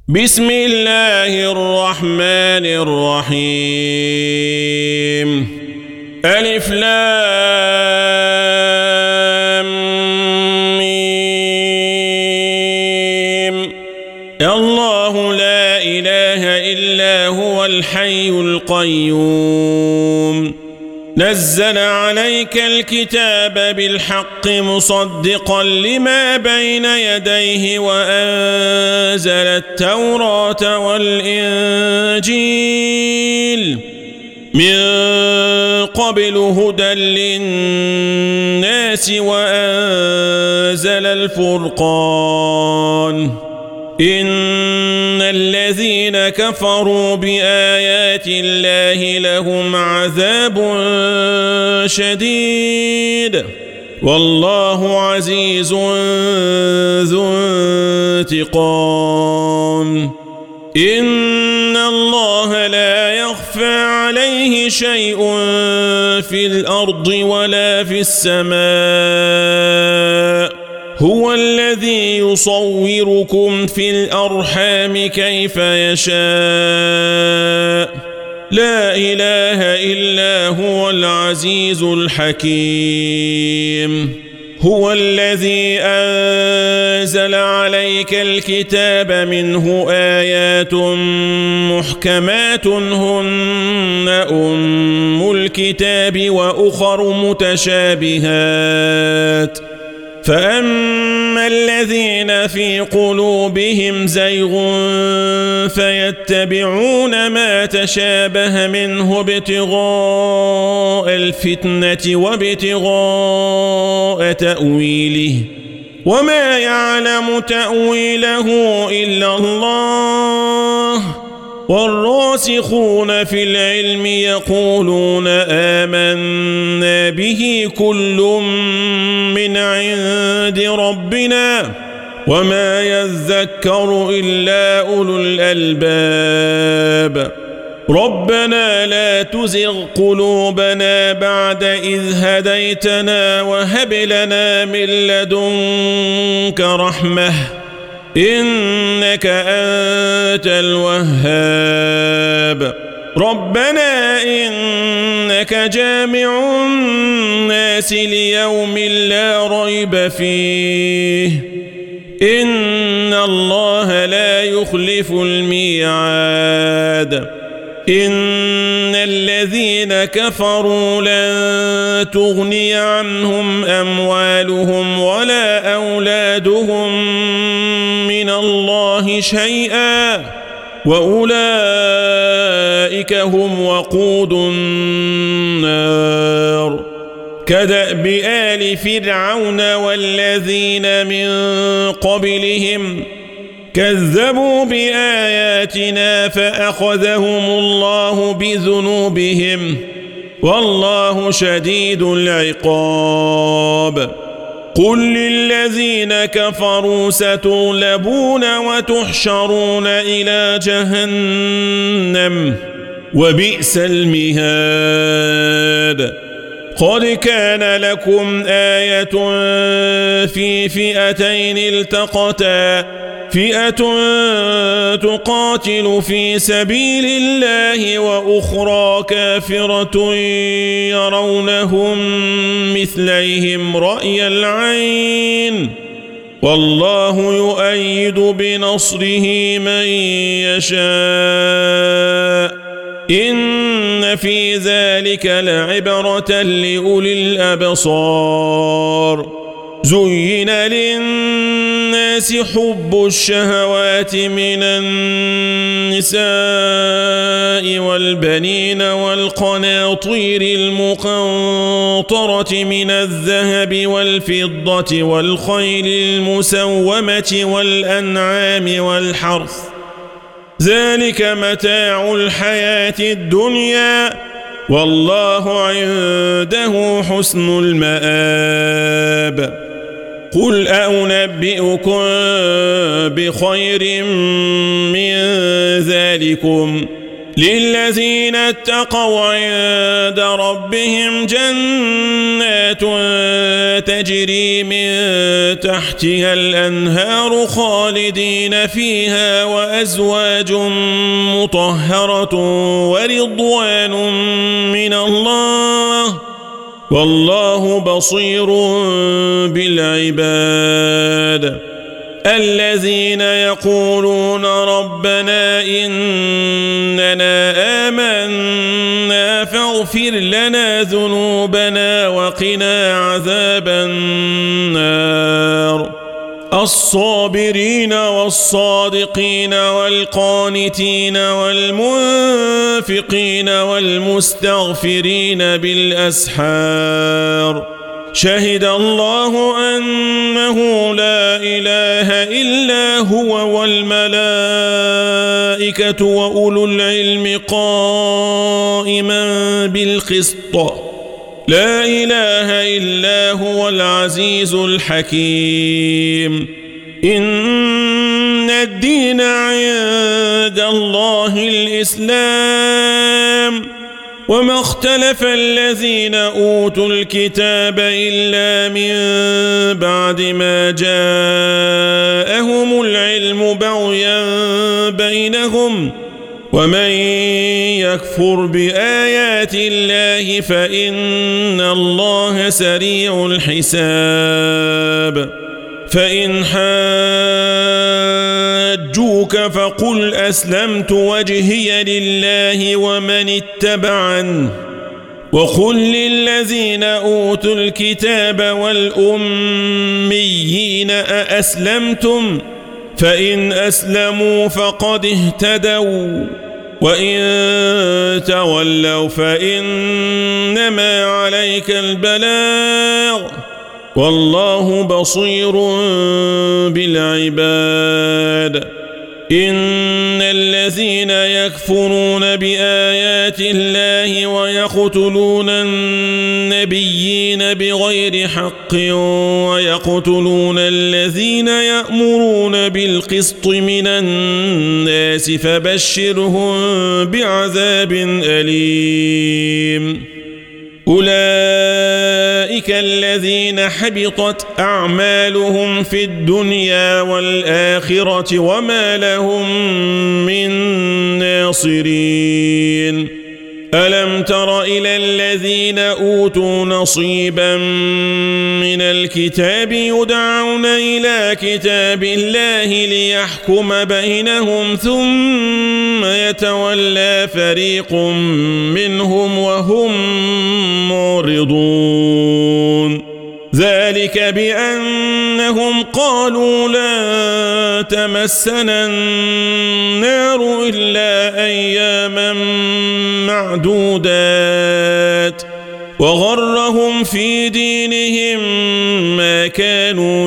بسم الله الرحمن الرحيم ألف لام ميم الله لا إله إلا هو الحي القيوم نزل عليك الكتاب بالحق مصدقا لما بين يديه وأنزل التوراة والإنجيل من قبل هدى للناس وأنزل الفرقان إن الذين كفروا بآيات الله لهم عذاب شديد والله عزيز ذو انتقام إن الله لا يخفى عليه شيء في الأرض ولا في السماء هو الذي يصوركم في الأرحام كيف يشاء لا إله إلا هو العزيز الحكيم هو الذي أنزل عليك الكتاب منه آيات محكمات هن أم الكتاب وأخر متشابهات فأما الذين في قلوبهم زيغ فيتبعون ما تشابه منه ابتغاء الفتنة وابتغاء تأويله وما يعلم تأويله إلا الله والراسخون في العلم يقولون آمنا به كل من عند ربنا وما يذكر إلا أولو الألباب ربنا لا تزغ قلوبنا بعد إذ هديتنا وهب لنا من لدنك رحمة إنك أنت الوهاب ربنا إنك جامع الناس ليوم لا ريب فيه إن الله لا يخلف الميعاد إن الذين كفروا لن تغني عنهم أموالهم ولا أولادهم من الله شيئا وأولئك هم وقود النار كدأب آل فرعون والذين من قبلهم كذبوا بآياتنا فأخذهم الله بذنوبهم والله شديد العقاب قل للذين كفروا ستغلبون وتحشرون إلى جهنم وبئس المهاد قد كان لكم آية في فئتين التقتا فئة تقاتل في سبيل الله وأخرى كافرة يرونهم مثليهم رأي العين والله يؤيد بنصره من يشاء إن في ذلك لعبرة لأولي الأبصار زين للناس حب الشهوات من النساء والبنين والقناطير المقنطرة من الذهب والفضة والخيل المسومة والأنعام والحرث ذلك متاع الحياة الدنيا والله عنده حسن المآب قل أنبئكم بخير من ذلكم للذين اتقوا عند ربهم جنات تجري من تحتها الأنهار خالدين فيها وأزواج مطهرة ورضوان من الله والله بصير بالعباد الذين يقولون ربنا إننا آمنا فاغفر لنا ذنوبنا وقنا عذاب النار الصابرين والصادقين والقانتين والمنفقين والمستغفرين بالأسحار شهد الله أنه لا إله إلا هو والملائكة وأولو العلم قائما بالقسط لا إله إلا هو العزيز الحكيم إن الدين عند الله الإسلام وما اختلف الذين أوتوا الكتاب إلا من بعد ما جاءهم العلم بغيا بينهم ومن يكفر بآيات الله فإن الله سريع الحساب فإن حاجوك فقل أسلمت وجهي لله ومن اتبعن وقل للذين أوتوا الكتاب والأميين أأسلمتم فإن أسلموا فقد اهتدوا وإن تولوا فإنما عليك البلاغ والله بصير بالعباد إن الذين يكفرون بآيات الله ويقتلون النبيين بغير حق ويقتلون الذين يأمرون بالقسط من الناس فبشرهم بعذاب أليم أولئك الذين حبطت أعمالهم في الدنيا والآخرة وما لهم من ناصرين ألم تر إلى الذين أوتوا نصيبا من الكتاب يدعون إلى كتاب الله ليحكم بينهم ثم يتولى فريق منهم وهم معرضون ذلك بأنهم قالوا لا تمسنا النار إلا أياما معدودات وغرهم في دينهم ما كانوا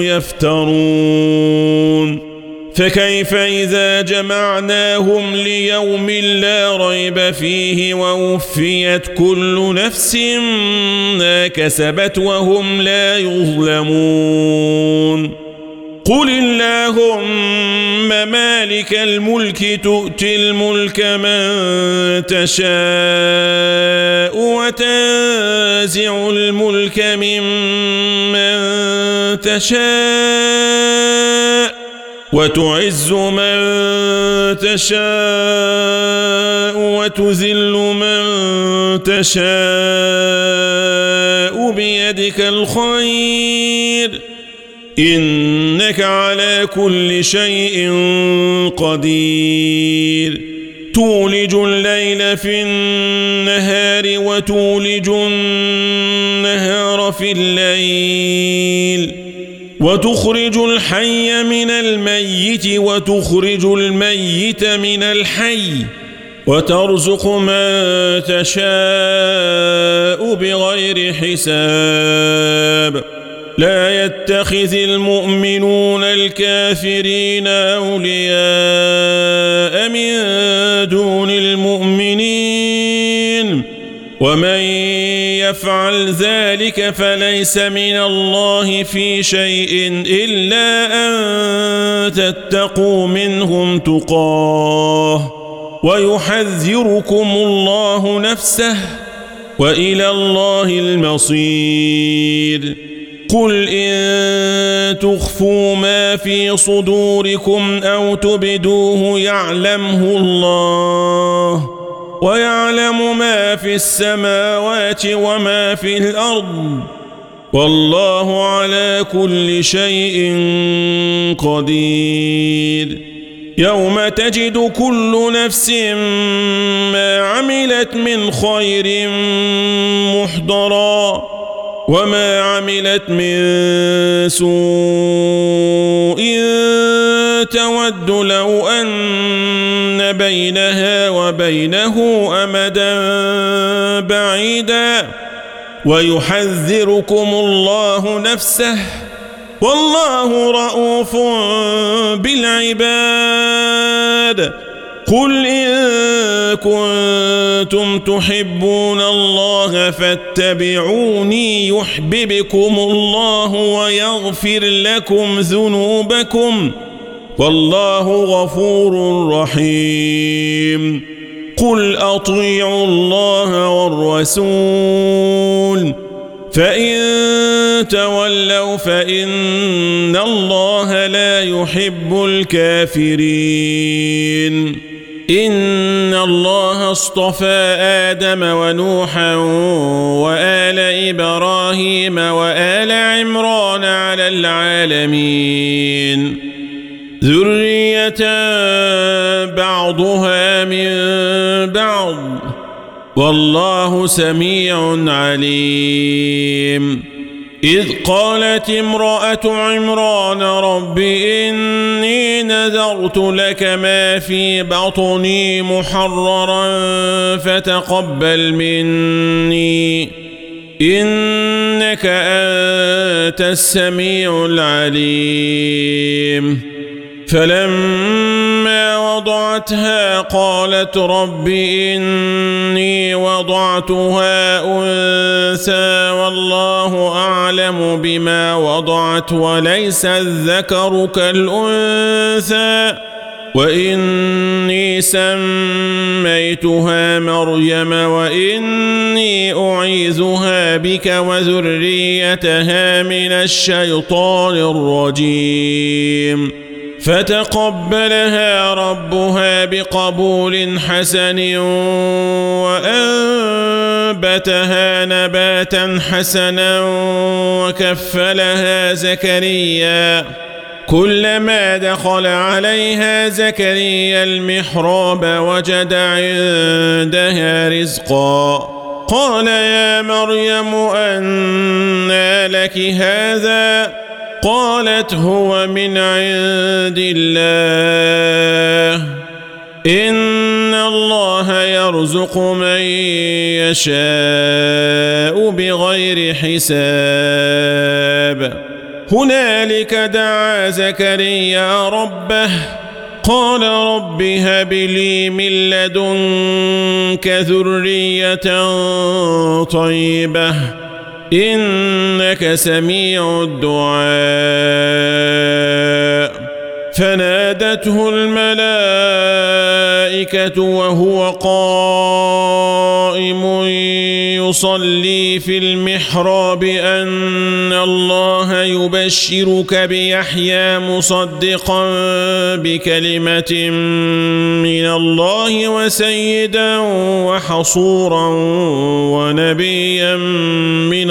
يفترون فكيف إذا جمعناهم ليوم لا ريب فيه ووفيت كل نفس ما كسبت وهم لا يظلمون قل اللهم مالك الملك تؤتي الملك من تشاء وتنزع الملك ممن تشاء وتعز من تشاء وتذل من تشاء بيدك الخير إنك على كل شيء قدير تولج الليل في النهار وتولج النهار في الليل وتخرج الحي من الميت وتخرج الميت من الحي وترزق من تشاء بغير حساب لا يتخذ المؤمنون الكافرين أولياء من دون المؤمنين ومن يفعل ذلك فليس من الله في شيء إلا أن تتقوا منهم تقاه ويحذركم الله نفسه وإلى الله المصير. قل إن تخفوا ما في صدوركم أو تبدوه يعلمه الله ويعلم ما في السماوات وما في الأرض والله على كل شيء قدير. يوم تجد كل نفس ما عملت من خير محضرا وما عملت من سوء تود لو أن بينها وبينه أمدا بعيدا ويحذركم الله نفسه والله رؤوف بالعباد. قل إن كنتم تحبون الله فاتبعوني يحببكم الله ويغفر لكم ذنوبكم والله غفور رحيم. قل أطيعوا الله والرسول فإن تولوا فإن الله لا يحب الكافرين. إن الله اصطفى آدم ونوحا وآل إبراهيم وآل عمران على العالمين ذرية بعضها من بعض والله سميع عليم. إذ قالت امرأة عمران رب إني نذرت لك ما في بطني محررا فتقبل مني إنك أنت السميع العليم. فلما وضعتها قالت رب إني وضعتها أنثى والله أعلم بما وضعت وليس الذكر كالأنثى وإني سميتها مريم وإني أعيذها بك وذريتها من الشيطان الرجيم. فتقبلها ربها بقبول حسن وأنبتها نباتا حسنا وكفلها زكريا. كلما دخل عليها زكريا المحراب وجد عندها رزقا قال يا مريم أنى لك هذا قالت هو من عند الله إن الله يرزق من يشاء بغير حساب. هنالك دعا زكريا ربه قال رب هب لي من لدنك ذرية طيبة إنك سميع الدعاء. فنادته الملائكة وهو قائم يصلي في المحراب أن الله يبشرك بيحيى مصدقا بكلمة من الله وسيدا وحصورا ونبيا من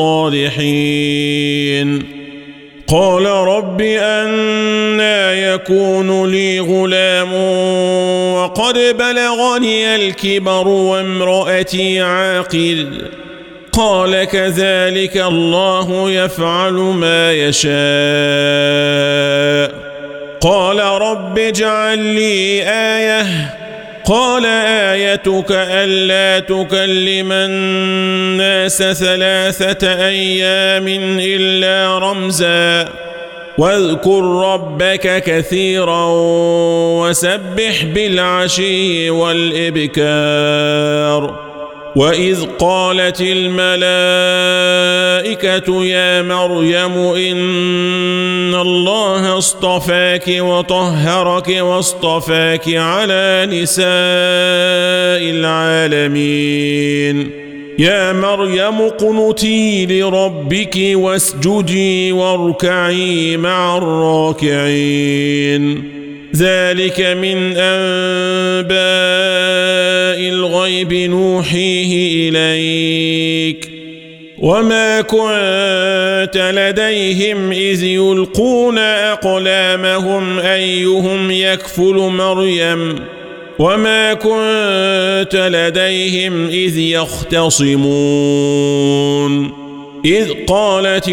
الصالحين. قال رب أنى يكون لي غلام وقد بلغني الكبر وامرأتي عاقر قال كذلك الله يفعل ما يشاء. قال رب اجعل لي آية قال آيتك ألا تكلم الناس 3 أيام إلا رمزا واذكر ربك كثيرا وسبح بالعشي والإبكار وإذ قالت الملائكة يا مريم إن الله اصطفاك وطهرك واصطفاك على نساء العالمين يا مريم اقنتي لربك واسجدي واركعي مع الراكعين ذلك من أنباء الغيب نوحيه إليك وما كنت لديهم إذ يلقون أقلامهم أيهم يكفل مريم وما كنت لديهم إذ يختصمون إذ قالت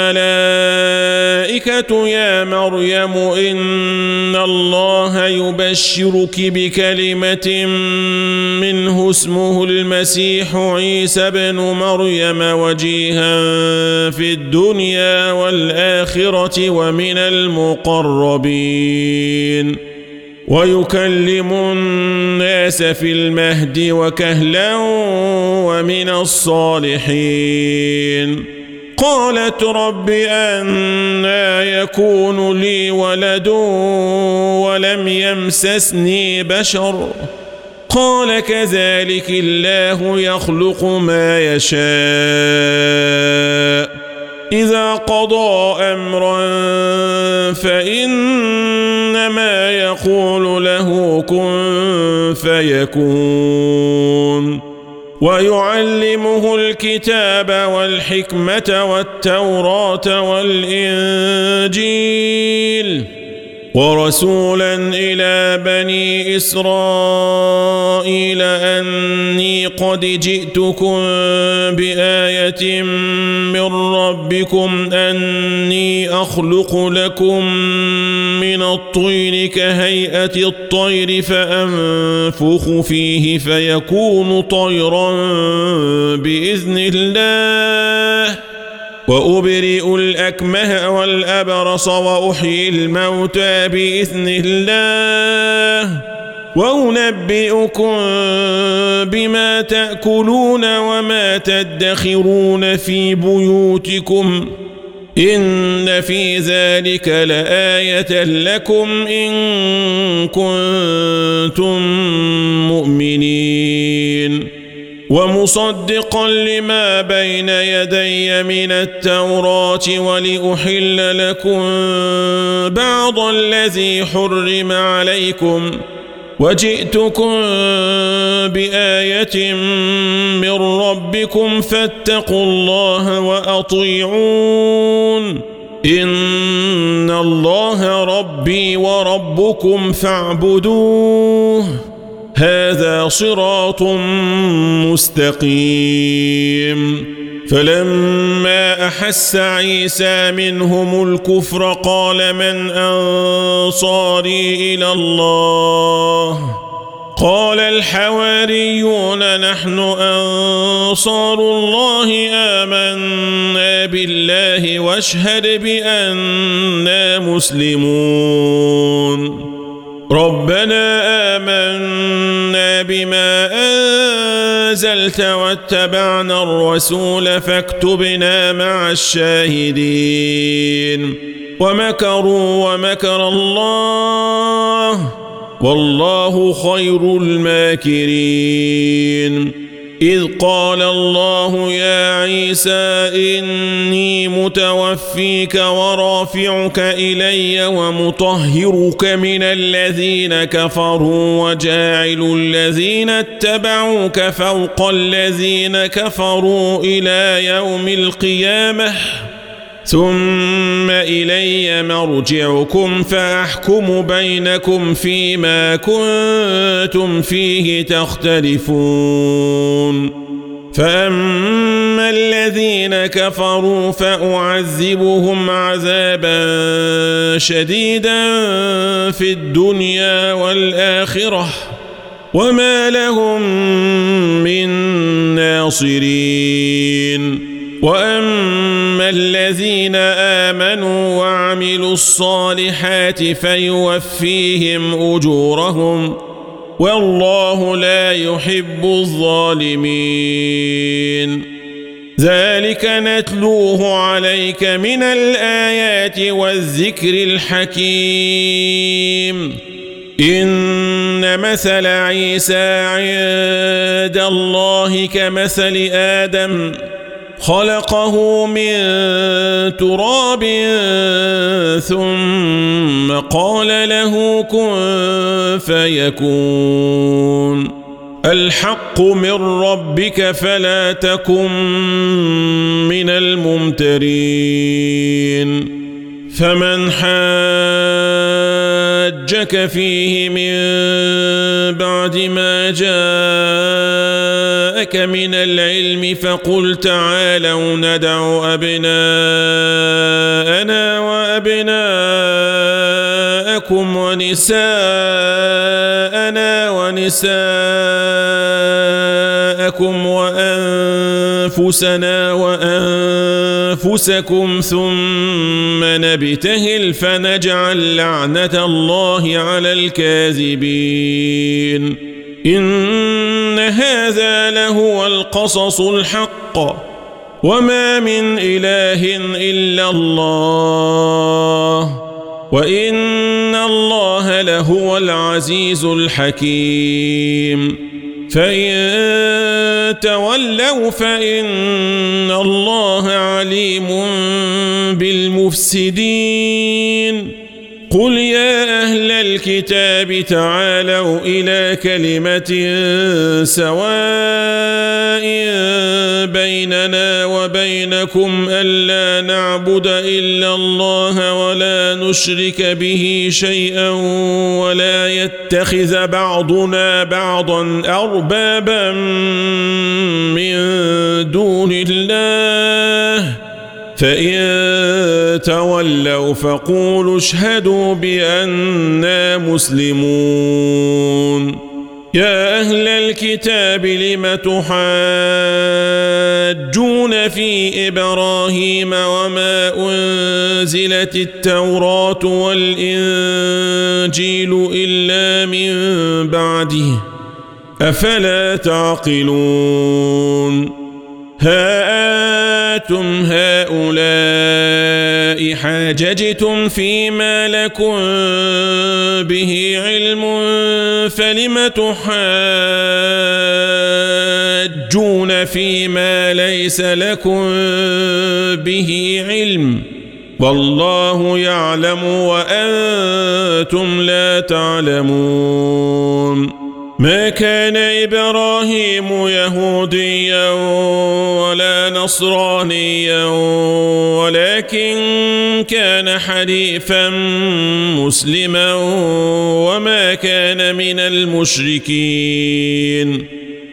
الملائكة يا مريم إن الله يبشرك بكلمة منه اسمه المسيح عيسى بن مريم وجيها في الدنيا والآخرة ومن المقربين ويكلم الناس في المهد وكهلا ومن الصالحين قالت رب أنى يكون لي ولد ولم يمسسني بشر قال كذلك الله يخلق ما يشاء إذا قضى أمرا فإنما يقول له كن فيكون ويعلمه الكتاب والحكمة والتوراة والإنجيل ورسولا إلى بني إسرائيل أني قد جئتكم بآية من ربكم أني أخلق لكم من الطين كهيئة الطير فأنفخ فيه فيكون طيرا بإذن الله وأبرئ الأكمه والأبرص وأحيي الموتى بإذن الله وأنبئكم بما تأكلون وما تدخرون في بيوتكم إن في ذلك لآية لكم إن كنتم مؤمنين ومصدقا لما بين يدي من التوراة ولأحل لكم بعض الذي حرم عليكم وجئتكم بآية من ربكم فاتقوا الله وأطيعون إن الله ربي وربكم فاعبدوه هذا صراط مستقيم فلما أحس عيسى منهم الكفر قال من أنصاري إلى الله قال الحواريون نحن أنصار الله آمنا بالله واشهد بأننا مسلمون ربنا آمنا بما أنزلت واتبعنا الرسول فاكتبنا مع الشاهدين ومكروا ومكر الله والله خير الماكرين إذ قال الله يا عيسى إني متوفيك ورافعك إلي ومطهرك من الذين كفروا وجاعل الذين اتبعوك فوق الذين كفروا إلى يوم القيامة ثم إلي مرجعكم فأحكم بينكم فيما كنتم فيه تختلفون فأما الذين كفروا فأعذبهم عذابا شديدا في الدنيا والآخرة وما لهم من ناصرين وأما الذين آمنوا وعملوا الصالحات فيوفيهم أجورهم والله لا يحب الظالمين. ذلك نتلوه عليك من الآيات والذكر الحكيم. إن مثل عيسى عند الله كمثل آدم خلقه من تراب ثم قال له كن فيكون. الحق من ربك فلا تكن من الممترين. فمن حاجك فيه من بعد ما جاءك من العلم فقل تعالوا ندع أبناءنا وأبناءكم ونساءنا ونساءكم وأنفسنا وأنفسكم ثم نبتهل فنجعل لعنة الله على الكاذبين. إن هذا لهو القصص الحق وما من إله إلا الله وإن الله لهو العزيز الحكيم. فإن تولوا فإن الله عليم بالمفسدين. قل يا أهل الكتاب تعالوا إلى كلمة سواء بيننا وبينكم ألا نعبد إلا الله ولا نشرك به شيئا ولا يتخذ بعضنا بعضا أربابا من دون الله. فإن تولوا فقولوا اشهدوا بأننا مسلمون. يا أهل الكتاب لم تحاجون في إبراهيم وما أنزلت التوراة والإنجيل إلا من بعده أفلا تعقلون. أنتم هؤلاء حاججتم فيما لكم به علم فلم تحاجون فيما ليس لكم به علم والله يعلم وأنتم لا تعلمون. ما كان إبراهيم يهوديا ولا نصرانيا ولكن كان حنيفا مسلما وما كان من المشركين.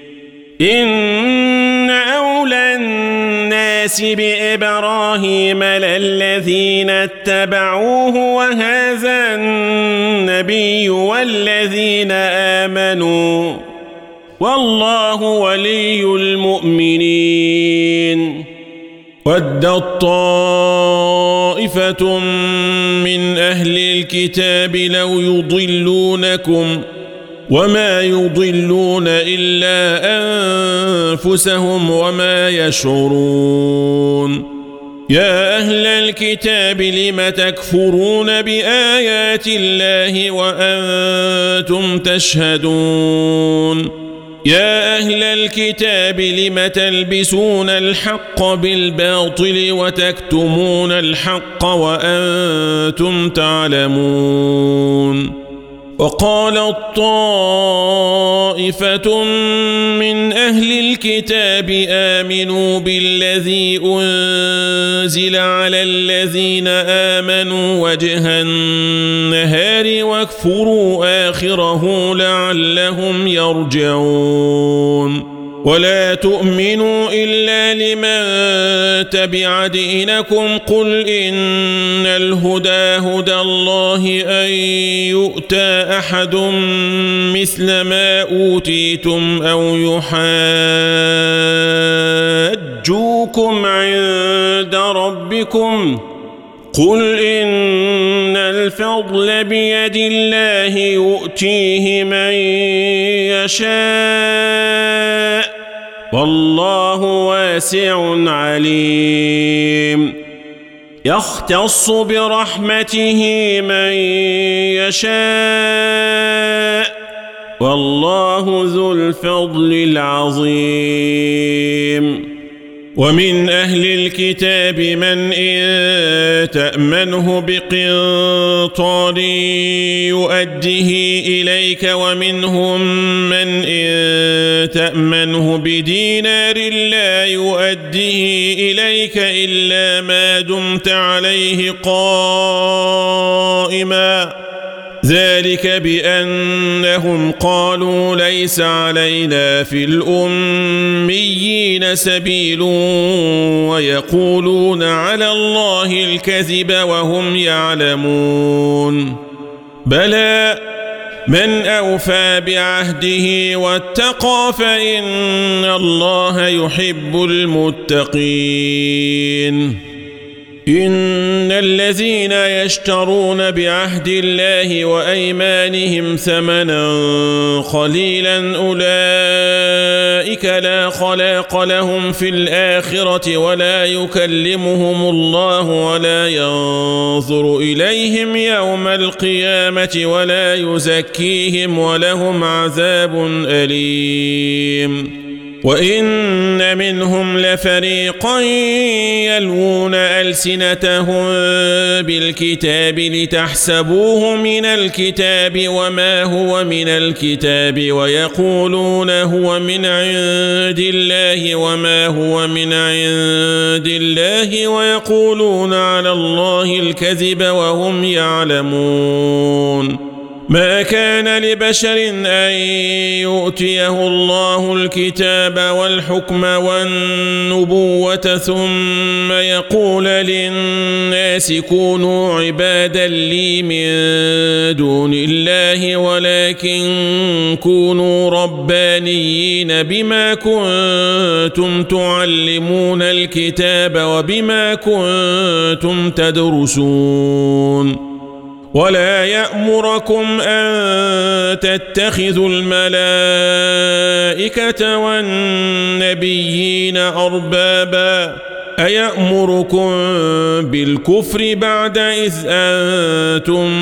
إن أولى الناس بإبراهيم للذين اتبعوه وهذا النبي والذين آمنوا والله ولي المؤمنين. ودت طائفة من أهل الكتاب لو يضلونكم وما يضلون إلا أنفسهم وما يشعرون. يا أهل الكتاب لم تكفرون بآيات الله وأنتم تشهدون. يا أهل الكتاب لم تلبسون الحق بالباطل وتكتمون الحق وأنتم تعلمون. وقالت طائفة من أهل الكتاب آمنوا بالذي أنزل على الذين آمنوا وجه النهار واكفروا آخره لعلهم يرجعون. ولا تؤمنوا إلا لمن تبع دينكم قل إن الهدى هدى الله أن يؤتى أحد مثل ما أوتيتم أو يحاجوكم عند ربكم قل إن الفضل بيد الله يؤتيه من يشاء والله واسع عليم يختص برحمته من يشاء والله ذو الفضل العظيم ومن أهل الكتاب من إن تأمنه بقنطار يؤده إليك ومنهم من إن تأمنه بدينار لا يؤده إليك إلا ما دمت عليه قائما ذلك بأنهم قالوا ليس علينا في الأميين سبيل ويقولون على الله الكذب وهم يعلمون بلى من أوفى بعهده واتقى فإن الله يحب المتقين إن الذين يشترون بعهد الله وأيمانهم ثمنا قليلا أولئك لا خلاق لهم في الآخرة ولا يكلمهم الله ولا ينظر إليهم يوم القيامة ولا يزكيهم ولهم عذاب أليم وإن منهم لفريقا يلوون ألسنتهم بالكتاب لتحسبوه من الكتاب وما هو من الكتاب ويقولون هو من عند الله وما هو من عند الله ويقولون على الله الكذب وهم يعلمون ما كان لبشر أن يؤتيه الله الكتاب والحكم والنبوة ثم يقول للناس كونوا عبادا لي من دون الله ولكن كونوا ربانيين بما كنتم تعلمون الكتاب وبما كنتم تدرسون ولا يأمركم أن تتخذوا الملائكة والنبيين أربابا أيأمركم بالكفر بعد إذ أنتم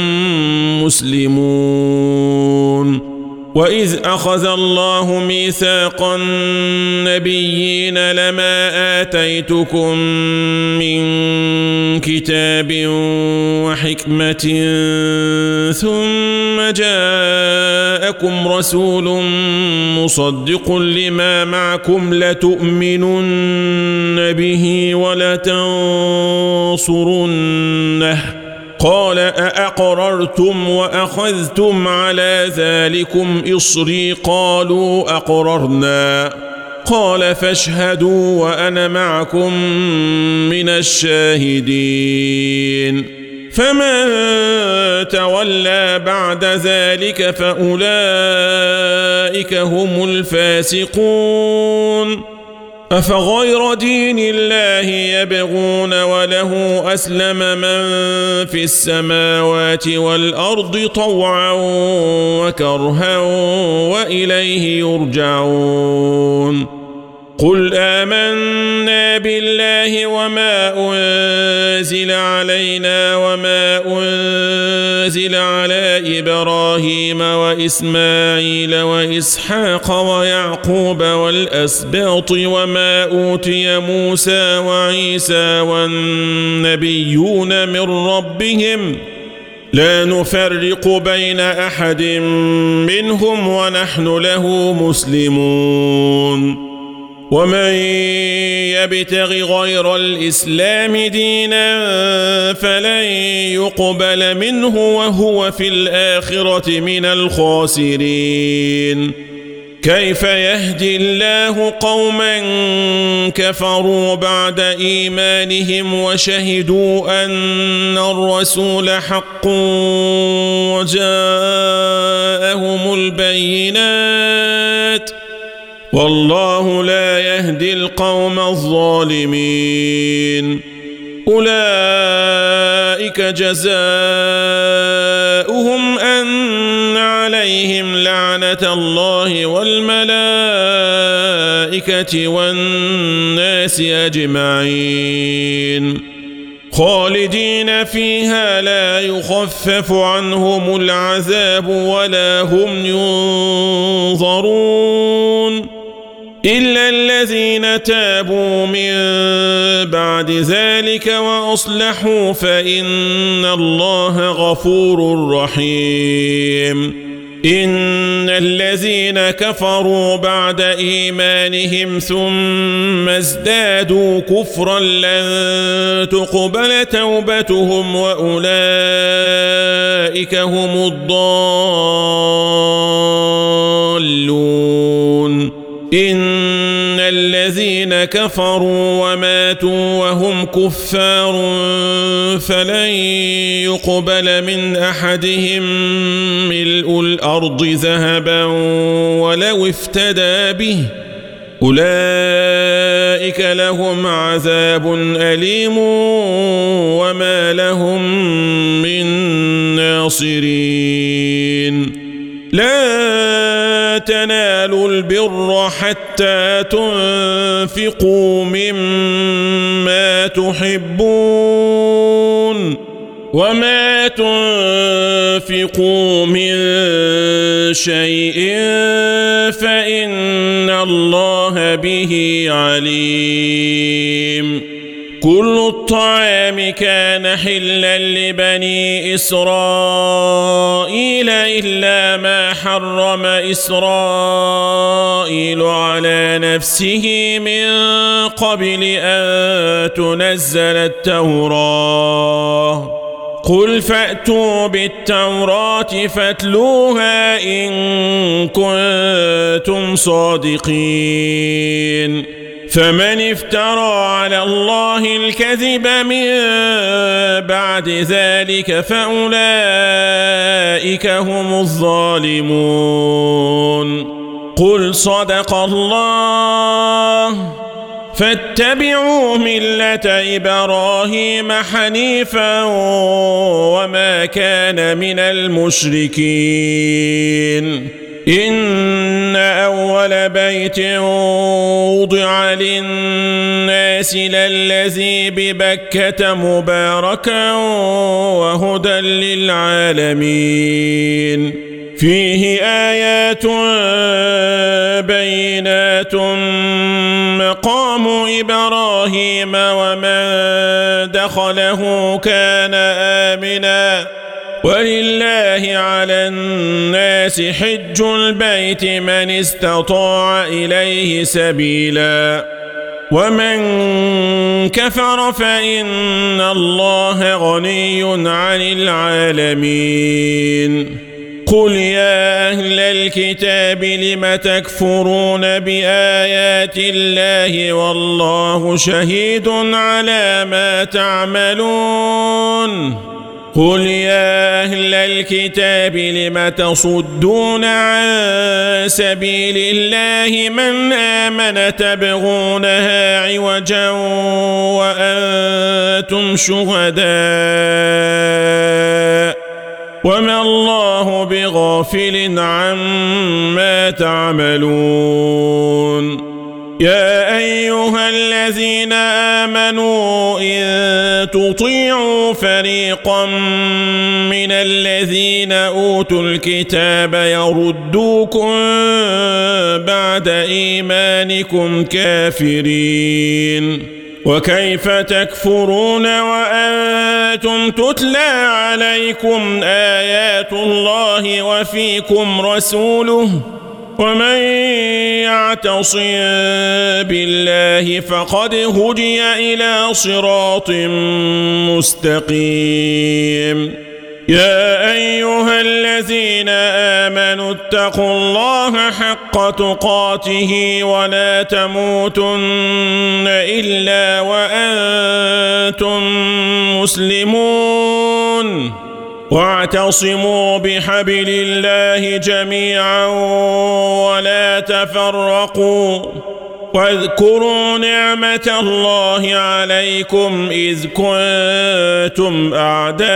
مسلمون وإذ أخذ الله ميثاق النبيين لما آتيتكم من كتاب وحكمة ثم جاءكم رسول مصدق لما معكم لتؤمنن به ولتنصرنه قال أأقررتم وأخذتم على ذلكم إصري قالوا أقررنا قال فاشهدوا وأنا معكم من الشاهدين فمن تولى بعد ذلك فأولئك هم الفاسقون أفغير دين الله يبغون وله أسلم من في السماوات والأرض طوعا وكرها وإليه يرجعون قل آمنا بالله وما أنزل علينا وما أنزل على إبراهيم وإسماعيل وإسحاق ويعقوب والأسباط وما أوتي موسى وعيسى والنبيون من ربهم لا نفرق بين أحد منهم ونحن له مسلمون ومن يبتغ غير الإسلام دينا فلن يقبل منه وهو في الآخرة من الخاسرين كيف يهدي الله قوما كفروا بعد إيمانهم وشهدوا أن الرسول حق وجاءهم البينات والله لا يهدي القوم الظالمين أولئك أولئك جزاؤهم أن عليهم لعنة الله والملائكة والناس أجمعين خالدين فيها لا يخفف عنهم العذاب ولا هم ينظرون إلا الذين تابوا من بعد ذلك وأصلحوا فإن الله غفور رحيم إن الذين كفروا بعد إيمانهم ثم ازدادوا كفرا لن تقبل توبتهم وأولئك هم الضالون إن الذين كفروا وماتوا وهم كفار فلن يقبل من أحدهم ملء الأرض ذهبا ولو افتدى به أولئك لهم عذاب أليم وما لهم من ناصرين لا تنالوا البر حتى تنفقوا مما تحبون وما تنفقوا من شيء فإن الله به عليم كل الطعام كان حلا لبني إسرائيل إلا ما حرم إسرائيل على نفسه من قبل أن تنزل التوراة قل فأتوا بالتوراة فاتلوها إن كنتم صادقين فمن افترى على الله الكذب من بعد ذلك فأولئك هم الظالمون قل صدق الله فاتبعوا ملة إبراهيم حنيفا وما كان من المشركين إن أول بيت وضع للناس للذي ببكة مباركا وهدى للعالمين فيه آيات بينات مقام إبراهيم ومن دخله كان آمنا ولله على الناس حج البيت من استطاع إليه سبيلا ومن كفر فإن الله غني عن العالمين قل يا أهل الكتاب لم تكفرون بآيات الله والله شهيد على ما تعملون قل يا أهل الكتاب لم تصدون عن سبيل الله من آمن تبغونها عوجا وأنتم شهداء وما الله بغافل عما تعملون يا أيها الذين آمنوا إن تطيعوا فريقا من الذين أوتوا الكتاب يردوكم بعد إيمانكم كافرين وكيف تكفرون وأنتم تتلى عليكم آيات الله وفيكم رسوله ومن يعتصم بالله فقد هدي إلى صراط مستقيم يا أيها الذين آمنوا اتقوا الله حق تقاته ولا تموتن إلا وأنتم مسلمون واعتصموا بحبل الله جميعا ولا تفرقوا واذكروا نعمة الله عليكم إذ كنتم أعداء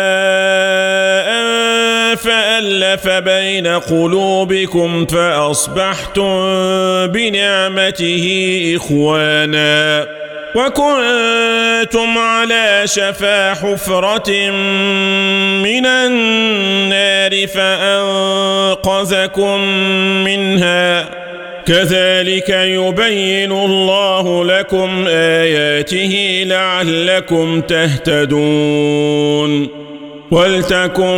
فألف بين قلوبكم فأصبحتم بنعمته إخوانا وكنتم على شفا حفرة من النار فأنقذكم منها كذلك يبين الله لكم آياته لعلكم تهتدون ولتكن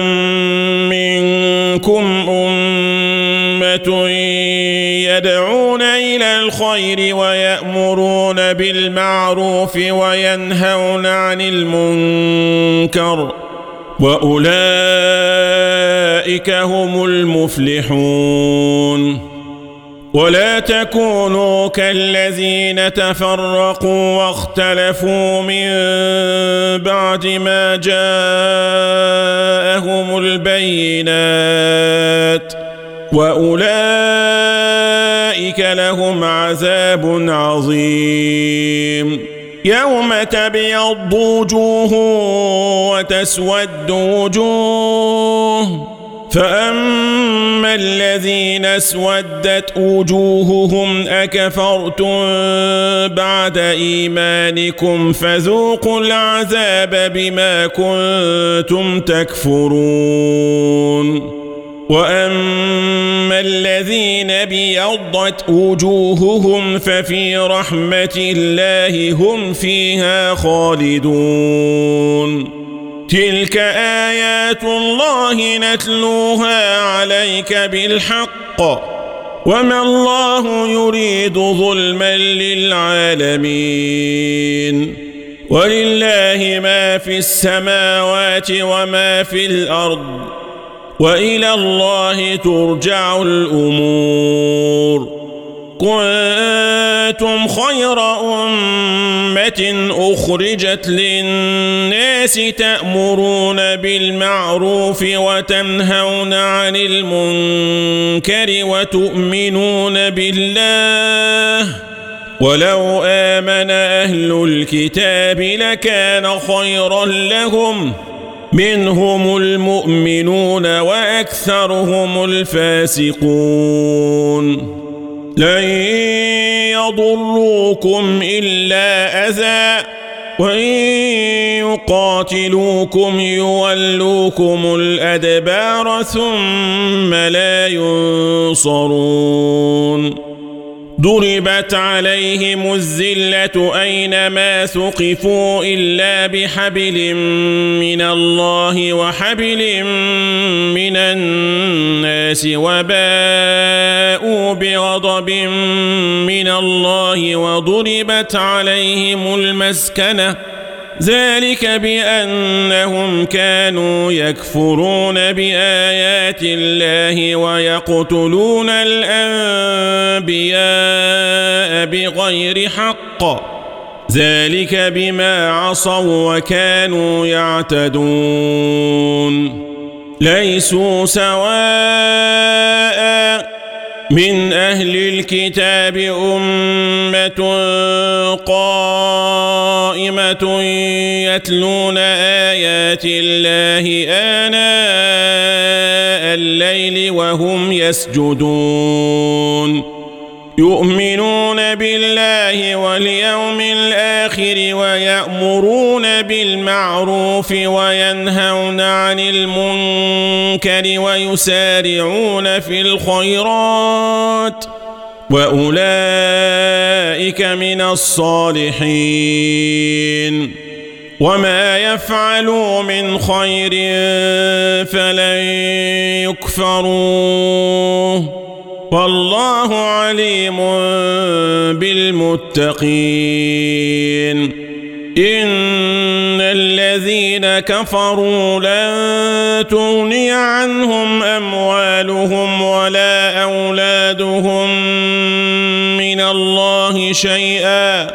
منكم أمة يدعون إلى الخير ويأمرون بالمعروف وينهون عن المنكر وأولئك هم المفلحون ولا تكونوا كالذين تفرقوا واختلفوا من بعد ما جاءهم البينات وأولئك لهم عذاب عظيم يوم تبيض وجوه وتسود وجوه فأما الذين اسودت وجوههم أكفرتم بعد إيمانكم فذوقوا العذاب بما كنتم تكفرون وأما الذين بيضت وجوههم ففي رحمة الله هم فيها خالدون تلك آيات الله نتلوها عليك بالحق وما الله يريد ظلما للعالمين ولله ما في السماوات وما في الأرض وإلى الله ترجع الأمور كنتم خير أمة أخرجت للناس تأمرون بالمعروف وتنهون عن المنكر وتؤمنون بالله ولو آمن أهل الكتاب لكان خيرا لهم منهم المؤمنون وأكثرهم الفاسقون لن يضروكم إلا أذى وإن يقاتلوكم يولوكم الأدبار ثم لا ينصرون ضربت عليهم الذلة أينما ثقفوا إلا بحبل من الله وحبل من الناس وباءوا بغضب من الله وضربت عليهم المسكنة ذلك بأنهم كانوا يكفرون بآيات الله ويقتلون الأنبياء بغير حق ذلك بما عصوا وكانوا يعتدون ليسوا سواء من أهل الكتاب أمة قائمة يتلون آيات الله آناء الليل وهم يسجدون يؤمنون بالله واليوم الآخر ويأمرون بالمعروف وينهون عن المنكر ويسارعون في الخيرات وأولئك من الصالحين وما يفعلوا من خير فلن يكفروه والله عليم بالمتقين إن الذين كفروا لن تغني عنهم أموالهم ولا أولادهم من الله شيئا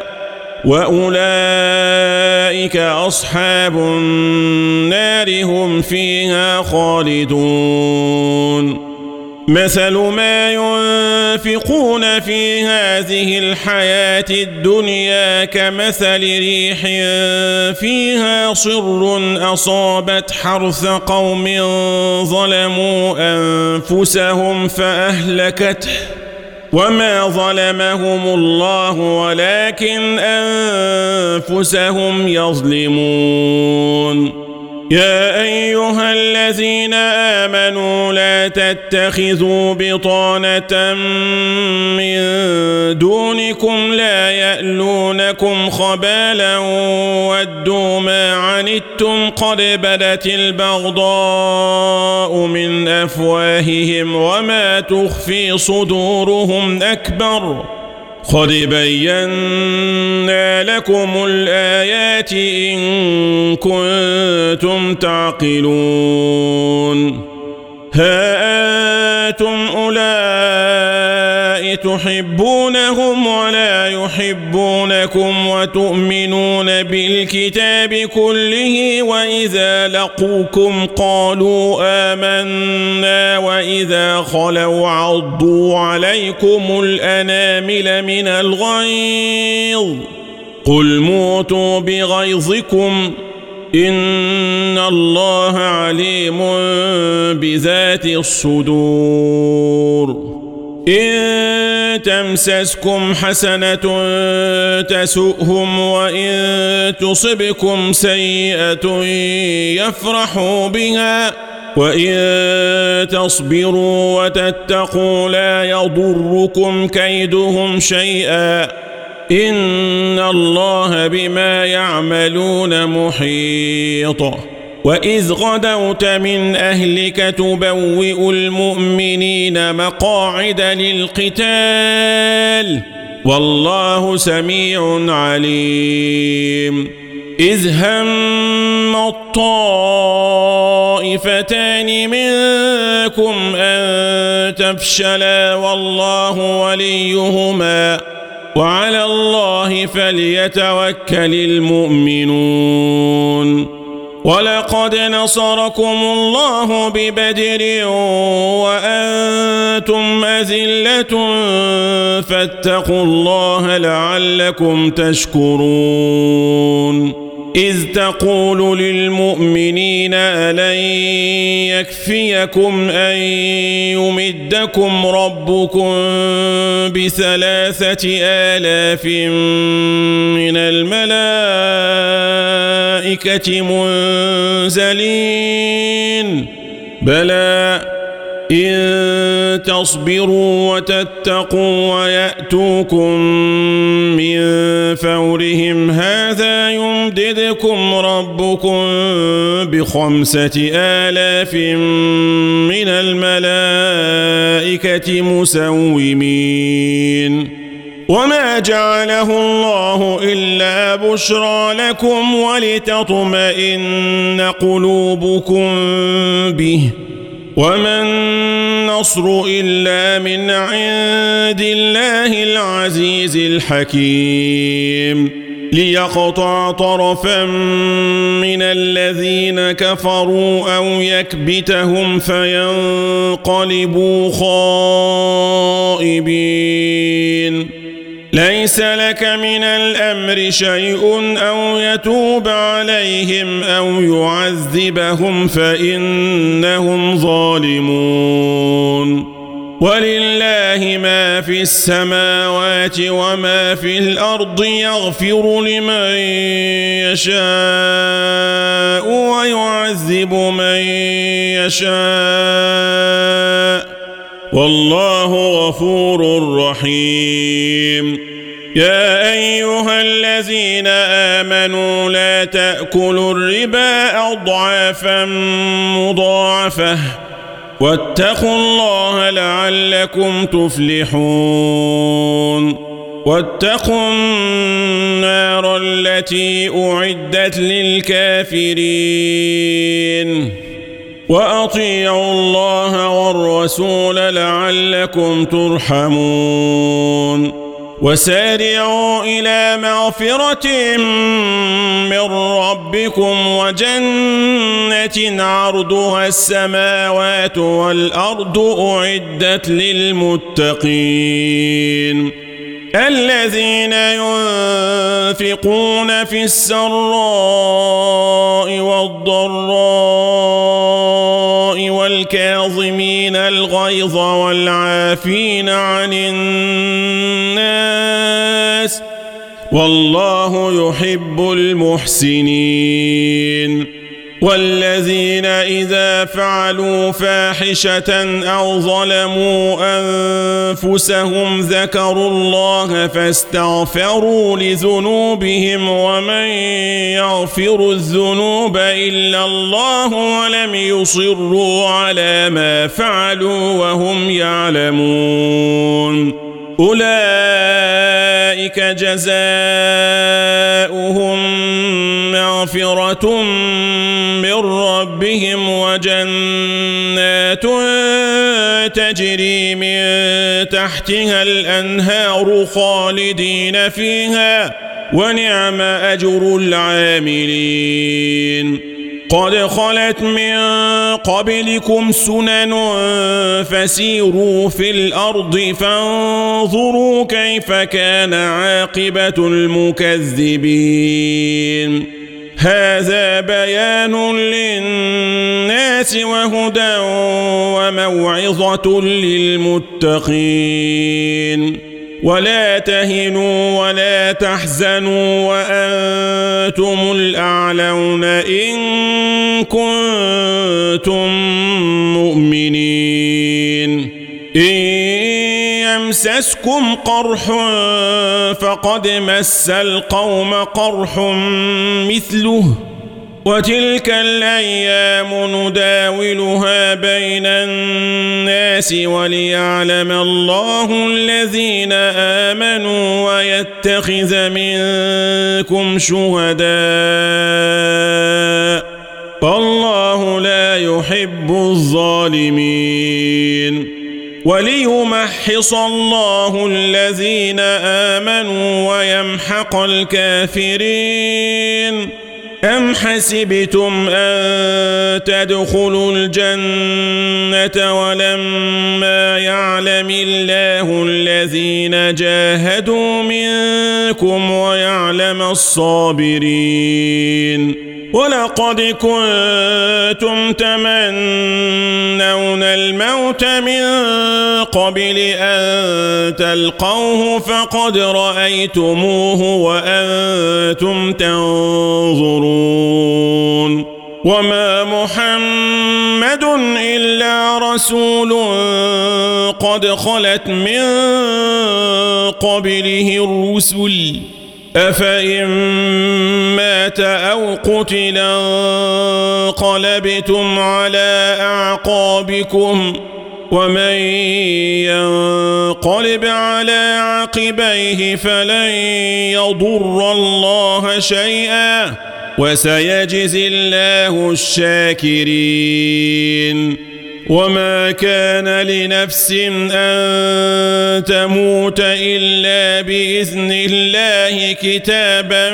وأولئك أصحاب النار هم فيها خالدون مثل ما ينفقون في هذه الحياة الدنيا كمثل ريح فيها صر أصابت حرث قوم ظلموا أنفسهم فأهلكته وما ظلمهم الله ولكن أنفسهم يظلمون يا أيها الذين آمنوا لا تتخذوا بطانة من دونكم لا يألونكم خبالا ودوا ما عنتم قد بدت البغضاء من أفواههم وما تخفي صدورهم أكبر قد بينا لكم الآيات إن كنتم تعقلون ها أنتم أولئك تحبونهم ولا يحبونكم وتؤمنون بالكتاب كله وإذا لقوكم قالوا آمنا وإذا خلوا عضوا عليكم الأنامل من الغيظ قل موتوا بغيظكم إن الله عليم بذات الصدور إن تمسسكم حسنة تسؤهم وإن تصبكم سيئة يفرحوا بها وإن تصبروا وتتقوا لا يضركم كيدهم شيئا إن الله بما يعملون محيط وإذ غدوت من أهلك تبوئ المؤمنين مقاعد للقتال والله سميع عليم إذ هم الطائفتان منكم أن تفشلا والله وليهما وعلى الله فليتوكل المؤمنون ولقد نصركم الله ببدر وأنتم أذلة فاتقوا الله لعلكم تشكرون إذ تقول للمؤمنين ألن يكفيكم أن يمدكم ربكم ب3,000 من الملائكة منزلين بلى إن تصبروا وتتقوا ويأتوكم من فورهم هذا يمددكم ربكم ب5,000 من الملائكة مسومين وما جعله الله إلا بشرى لكم ولتطمئن قلوبكم به وما النصر إلا من عند الله العزيز الحكيم ليقطع طرفا من الذين كفروا أو يكبتهم فينقلبوا خائبين ليس لك من الأمر شيء أو يتوب عليهم أو يعذبهم فإنهم ظالمون ولله ما في السماوات وما في الأرض يغفر لمن يشاء ويعذب من يشاء والله غفور رحيم يا أيها الذين آمنوا لا تأكلوا الربا أضعافا مضاعفة واتقوا الله لعلكم تفلحون واتقوا النار التي أعدت للكافرين وأطيعوا الله والرسول لعلكم ترحمون وسارعوا إلى مغفرة من ربكم وجنة عرضها السماوات والأرض أعدت للمتقين الذين ينفقون في السراء والضراء والكاظمين الغيظ والعافين عن الناس والله يحب المحسنين والذين إذا فعلوا فاحشة أو ظلموا أنفسهم ذكروا الله فاستغفروا لذنوبهم ومن يغفر الذنوب إلا الله ولم يصروا على ما فعلوا وهم يعلمون أولئك جزاؤهم مغفرة من ربهم وجنات تجري من تحتها الأنهار خالدين فيها ونعم أجر العاملين قد خلت من قبلكم سنن فسيروا في الأرض فانظروا كيف كان عاقبة المكذبين هذا بيان للناس وهدى وموعظة للمتقين ولا تهنوا ولا تحزنوا وأنتم الأعلون إن كنتم مؤمنين إن يمسسكم قرح فقد مس القوم قرح مثله وتلك الأيام نداولها بين الناس وليعلم الله الذين آمنوا ويتخذ منكم شهداء والله لا يحب الظالمين وليمحص الله الذين آمنوا ويمحق الكافرين أم حسبتم أن تدخلوا الجنة ولما يعلم الله الذين جاهدوا منكم ويعلم الصابرين ولقد كنتم تمنون الموت من قبل أن تلقوه فقد رأيتموه وأنتم تنظرون وما محمد إلا رسول قد خلت من قبله الرسل أفإن مات أو قتلا انقلبتم على أعقابكم ومن ينقلب على عقبيه فلن يضر الله شيئا وسيجزي الله الشاكرين وما كان لنفس أن تموت إلا بإذن الله كتابا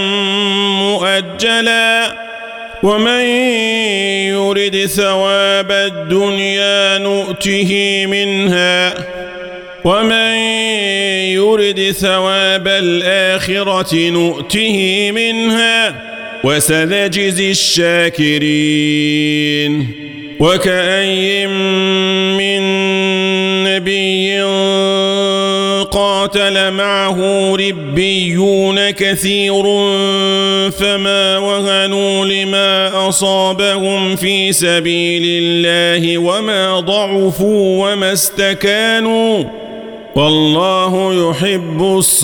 مؤجلا ومن يرد ثواب الدنيا نؤته منها ومن يرد ثواب الآخرة نؤته منها وسنجزي الشاكرين وكأي من نبي قاتل معه ربيون كثير فما وهنوا لما أصابهم في سبيل الله وما ضعفوا وما استكانوا والله يحب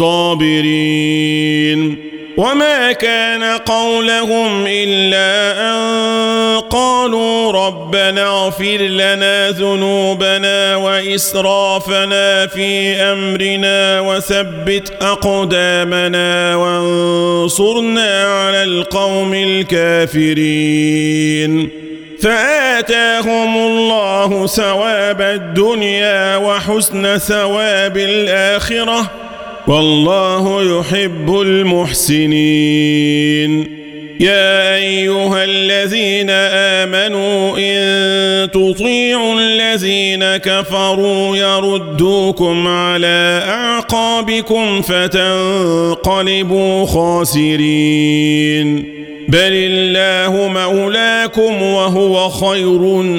الصابرين وما كان قولهم إلا أن قالوا ربنا اغفر لنا ذنوبنا وإسرافنا في أمرنا وثبت أقدامنا وانصرنا على القوم الكافرين فآتاهم الله ثواب الدنيا وحسن ثواب الآخرة والله يحب المحسنين. يا أيها الذين آمنوا إن تطيعوا الذين كفروا يردوكم على أعقابكم فتنقلبوا خاسرين. بل الله مولاكم وهو خير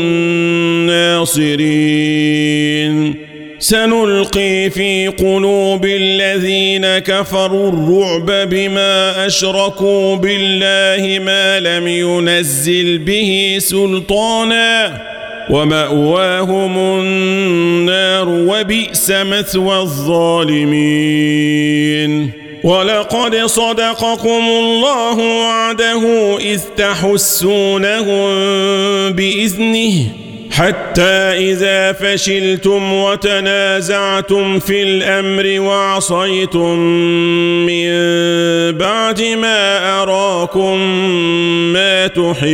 الناصرين. سنلقي في قلوب الذين كفروا الرعب بما أشركوا بالله ما لم ينزل به سلطانا ومأواهم النار وبئس مثوى الظالمين. ولقد صدقكم الله وعده إذ تحسونهم بإذنه حتى إذا فشلتم وتنازعتم في الأمر وعصيتم من بعد ما أراكم ما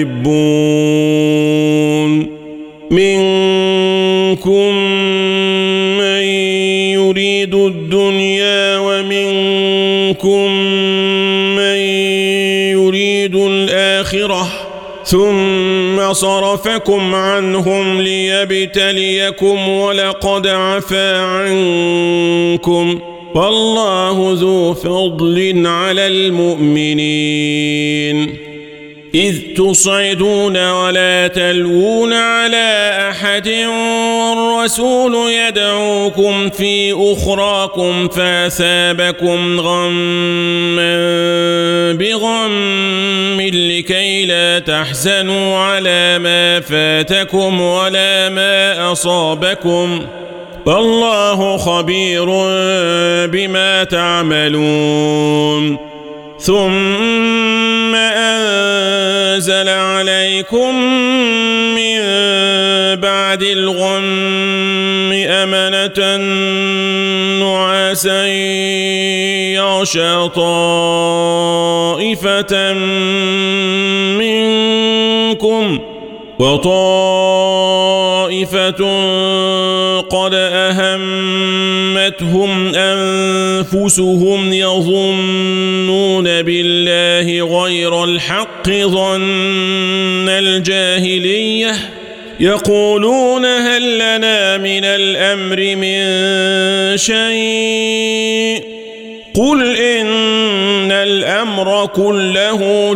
تحبون منكم من يريد الدنيا ومنكم من يريد الآخرة ثم صرفكم عنهم ليبتليكم ولقد عفا عنكم والله ذو فضل على المؤمنين. إذ تصعدون ولا تلوون على أحد والرسول يدعوكم في أخراكم فأثابكم غما بغم لكي لا تحزنوا على ما فاتكم ولا ما أصابكم والله خبير بما تعملون. ثم أنزل عليكم من بعد الغم أمنة نعاسا يغشى طائفة منكم وطائفة قد أهمتهم أنفسهم يظنون بالله غير الحق ظن الجاهلية يقولون هل لنا من الأمر من شيء قل إن الأمر كله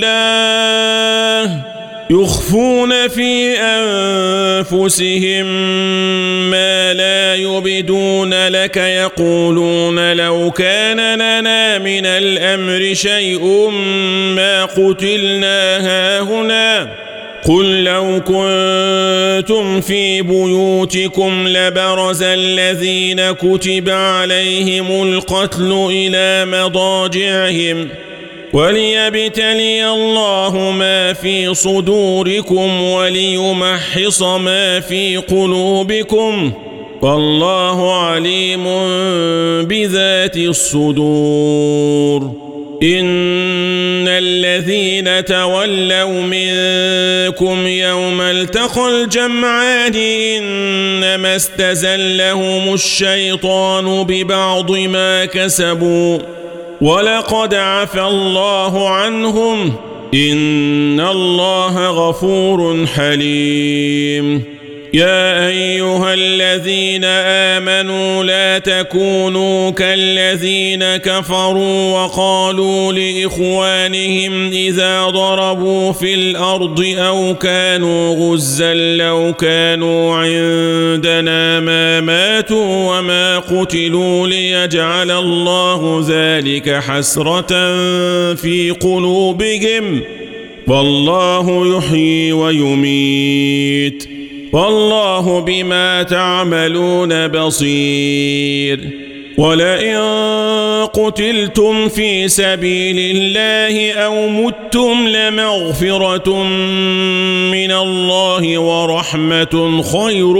لله يخفون في أنفسهم ما لا يبدون لك يقولون لو كان لنا من الأمر شيء ما قتلنا هاهنا قل لو كنتم في بيوتكم لبرز الذين كتب عليهم القتل إلى مضاجعهم وليبتلي الله ما في صدوركم وليمحص ما في قلوبكم والله عليم بذات الصدور. إن الذين تولوا منكم يوم التقى الجمعان إنما استزلهم الشيطان ببعض ما كسبوا ولقد عفى الله عنهم إن الله غفور حليم. يا أيها الذين آمنوا لا تكونوا كالذين كفروا وقالوا لإخوانهم إذا ضربوا في الأرض أو كانوا غزا لو كانوا عندنا ما ماتوا وما قتلوا ليجعل الله ذلك حسرة في قلوبهم والله يحيي ويميت والله بما تعملون بصير. ولئن قتلتم في سبيل الله أو متم لمغفرة من الله ورحمة خير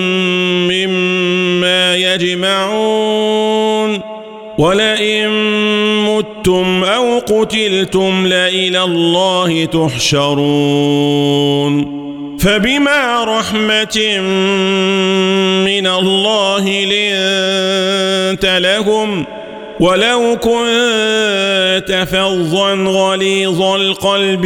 مما يجمعون. ولئن متم أو قتلتم لإلى الله تحشرون. فبما رحمة من الله لنت لهم ولو كنت فظا غليظ القلب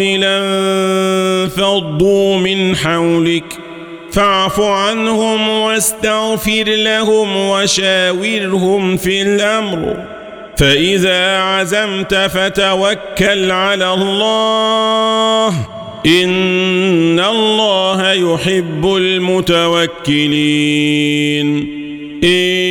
لانفضوا من حولك فاعف عنهم واستغفر لهم وشاورهم في الأمر فإذا عزمت فتوكل على الله إن الله يحب المتوكلين إن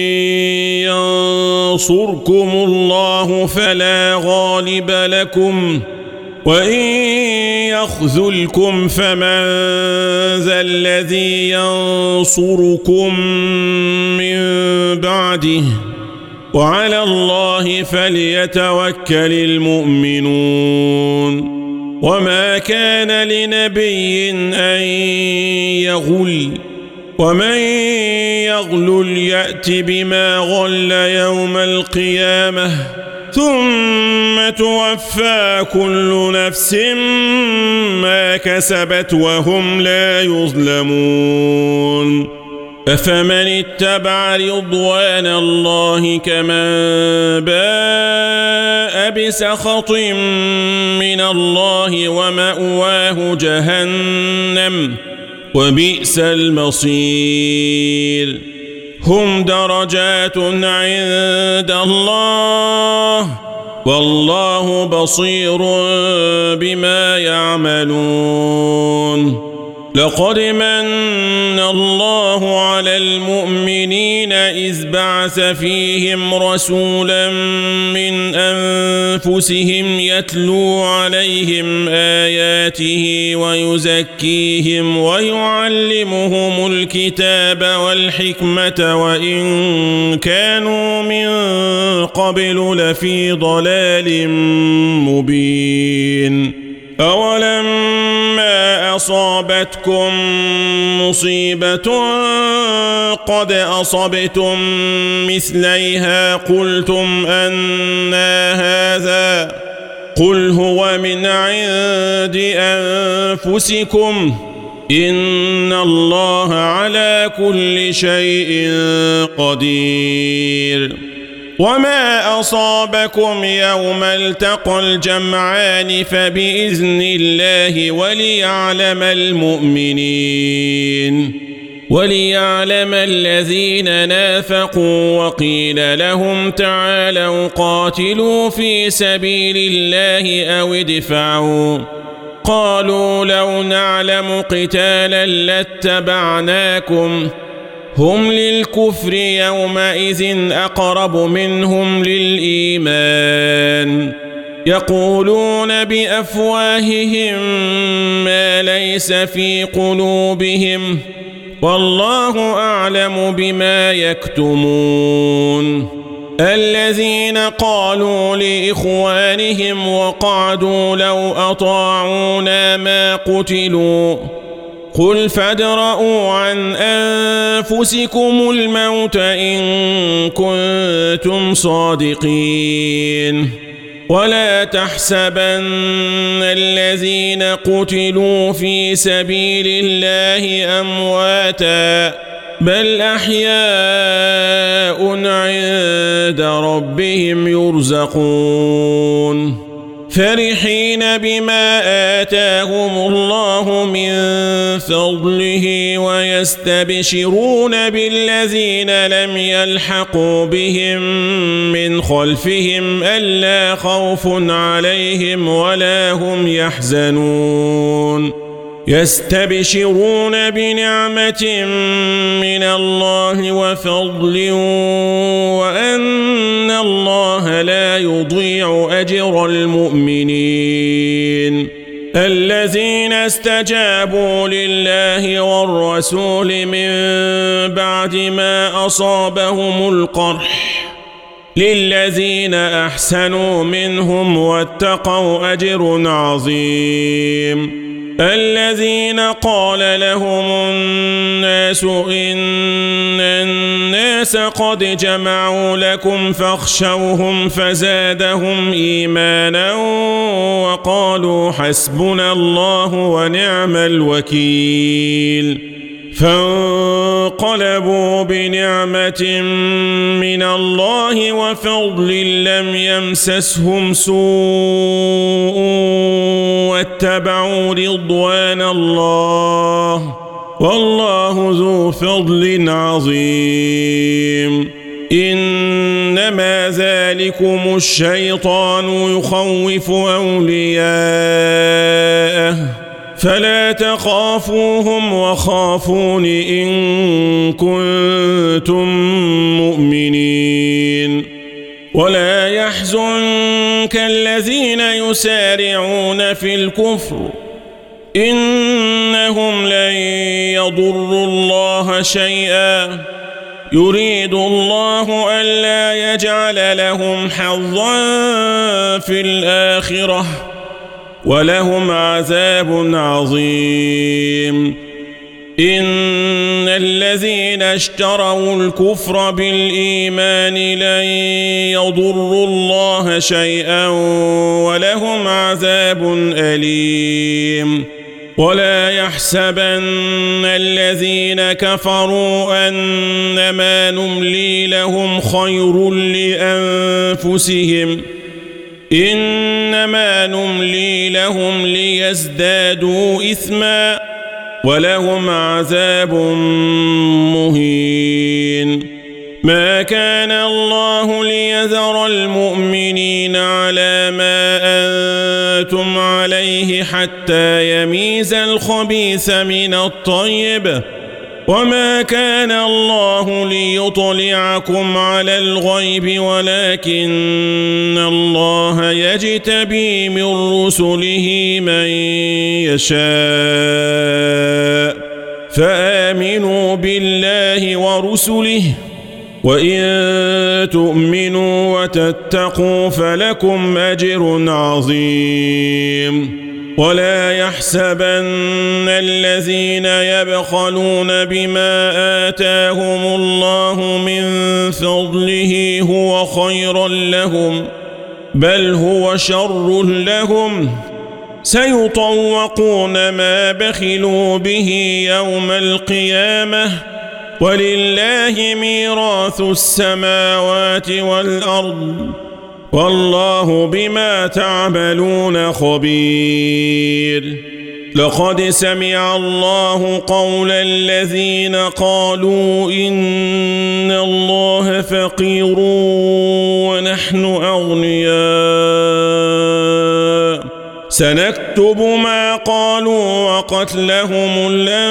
ينصركم الله فلا غالب لكم وإن يخذلكم فمن ذا الذي ينصركم من بعده وعلى الله فليتوكل المؤمنون وما كان لنبي أن يغل ومن يغلل يأت بما غل يوم القيامة ثم توفى كل نفس ما كسبت وهم لا يظلمون أفمن اتبع رضوان الله كمن باء بسخط من الله ومأواه جهنم وبئس المصير هم درجات عند الله والله بصير بما يعملون لقد من الله على المؤمنين إذ بعث فيهم رسولا من أنفسهم يتلو عليهم آياته ويزكيهم ويعلمهم الكتاب والحكمة وإن كانوا من قبل لفي ضلال مبين أولما أصابتكم مصيبة قد أصبتم مثليها قلتم أنى هذا قل هو من عند أنفسكم إن الله على كل شيء قدير وما أصابكم يوم التقى الجمعان فبإذن الله وليعلم الذين نافقوا وقيل لهم تعالوا قاتلوا في سبيل الله أو ادفعوا قالوا لو نعلم قتالا لاتبعناكم هم للكفر يومئذ أقرب منهم للإيمان يقولون بأفواههم ما ليس في قلوبهم والله أعلم بما يكتمون الذين قالوا لإخوانهم وقعدوا لو أطاعونا ما قتلوا قل فادرءوا عن أنفسكم الموت إن كنتم صادقين ولا تحسبن الذين قتلوا في سبيل الله أمواتا بل أحياء عند ربهم يرزقون فرحين بما آتاهم الله من فضله ويستبشرون بالذين لم يلحقوا بهم من خلفهم ألا خوف عليهم ولا هم يحزنون يستبشرون بنعمة من الله وفضل وأن الله لا يضيع أجر المؤمنين الذين استجابوا لله والرسول من بعد ما أصابهم القرح للذين أحسنوا منهم واتقوا أجر عظيم الذين قال لهم الناس إن الناس قد جمعوا لكم فاخشوهم فزادهم إيمانا وقالوا حسبنا الله ونعم الوكيل فانقلبوا بنعمة من الله وفضل لم يمسسهم سوء واتبعوا رضوان الله والله ذو فضل عظيم. إنما ذلكم الشيطان يخوف أولياءه فلا تخافوهم وخافون إن كنتم مؤمنين. ولا يحزنك الذين يسارعون في الكفر إنهم لن يضروا الله شيئا يريد الله ألا يجعل لهم حظا في الآخرة ولهم عذاب عظيم. إن الذين اشتروا الكفر بالإيمان لن يضروا الله شيئا ولهم عذاب أليم. ولا يحسبن الذين كفروا أنما نملي لهم خير لأنفسهم إنما نملي لهم ليزدادوا إثما ولهم عذاب مهين. ما كان الله ليذر المؤمنين على ما أنتم عليه حتى يميز الخبيث من الطيب وما كان الله ليطلعكم على الغيب ولكن الله يجتبي من رسله من يشاء فآمنوا بالله ورسله وإن تؤمنوا وتتقوا فلكم أجر عظيم. ولا يحسبن الذين يبخلون بما آتاهم الله من فضله هو خيرا لهم بل هو شر لهم سيطوقون ما بخلوا به يوم القيامة ولله ميراث السماوات والأرض والله بما تعملون خبير. لقد سمع الله قول الذين قالوا إن الله فقير ونحن أغنياء سنكتب ما قالوا وقتلهم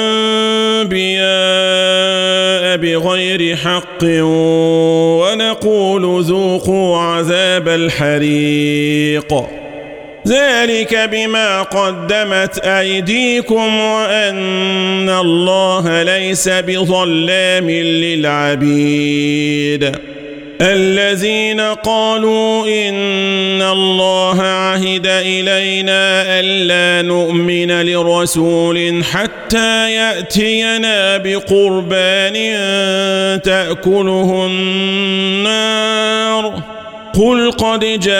الأنبياء بغير حق ونقول ذوقوا عذاب الحريق ذلك بما قدمت أيديكم وأن الله ليس بظلام للعبيد. الذين قالوا إن الله عهد إلينا ألا نؤمن لرسول حتى يأتينا بقربان تأكله النار قل قد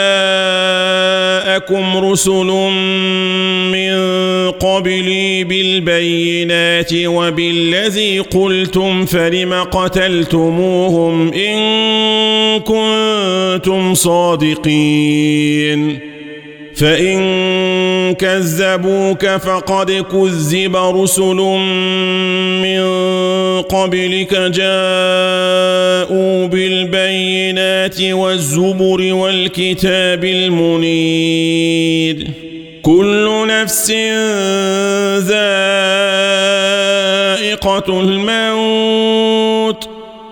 جاءكم رسل من قبلي بالبينات وبالذي قلتم فلم قتلتموهم إن كنتم صادقين فإن كذبوك فقد كذب رسل من قبلك جاءوا بالبينات والزبر والكتاب المنير كل نفس ذائقة الموت